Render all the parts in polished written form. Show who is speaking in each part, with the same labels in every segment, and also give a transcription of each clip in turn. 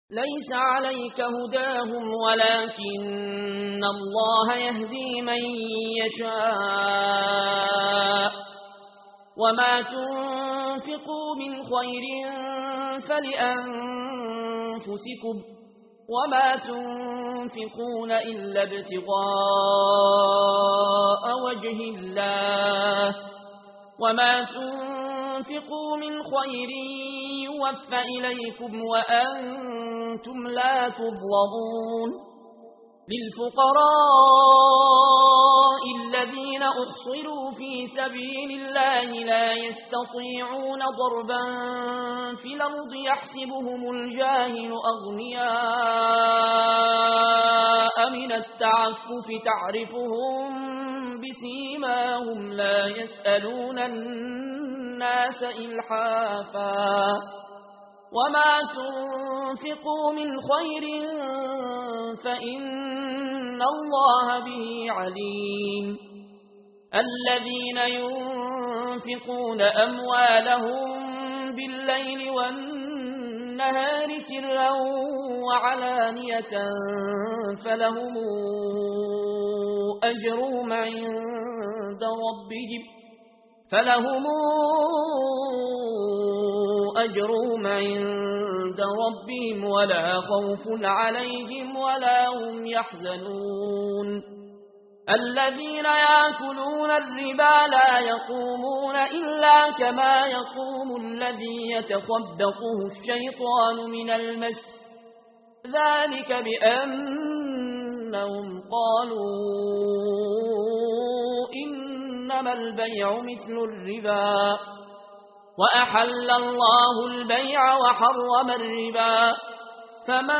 Speaker 1: ليس عليك هداهم ولكن الله يهدي من يشاء وما تنفقوا من خير فلأنفسكم وما تنفقون إلا ابتغاء وجه الله وما تنفقوا من خير يوفى إليكم وأنتم لا تظلمون للفقراء الذين أحصروا في سبيل الله لا يستطيعون ضربا في الأرض يحسبهم الجاهل أغنياء من التعفف تعرفهم بسيماهم لا يسألون الناس إلحافا وما تنفقوا من خير فإن الله به عليم الذين ينفقون أموالهم بالليل والنهار سرا وعلانية فلهم أجرهم عند ربهم ولا خوف عليهم ولا هم يحزنون الذين يأكلون الربا لا يقومون إلا كما يقوم الذي يتخبطه الشيطان من المس ذلك بأنهم قالوا إنما البيع مثل الربا وأحل الله البيع وحرم الربا فمن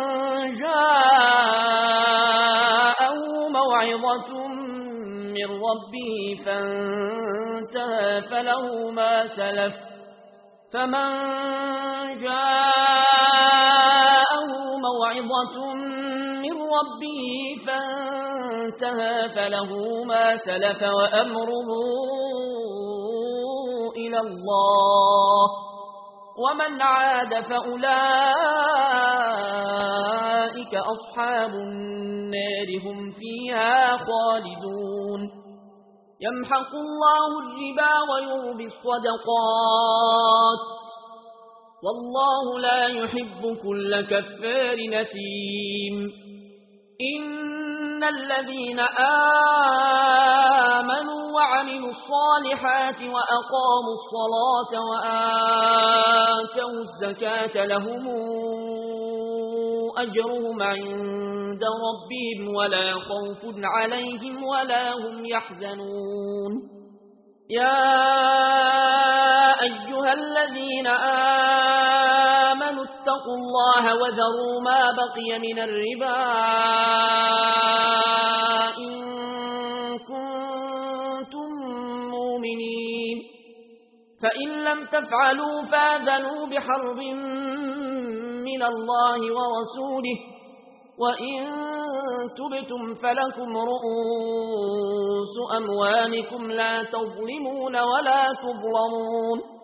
Speaker 1: جاءه موعظة من ربه فانتهى فله ما سلف وأمره إلى الله ومن عاد فأولئك أصحاب النار هم فيها خالدون يمحق الله الربا ويربي الصدقات والله لا يحب كل كفار نثيم إن الذين آمنوا وعملوا الصالحات وأقاموا الصلاة وآتوا الزكاة لهم أجرهم عند ربهم ولا خوف عليهم ولا هم يحزنون يا أيها الذين آمنوا اتقوا الله وذروا ما بقي من الربا إن كنتم مؤمنين فإن لم تفعلوا فآذنوا بحرب من الله ورسوله وإن تبتم فلكم رؤوس أموالكم لا تظلمون ولا تظلمون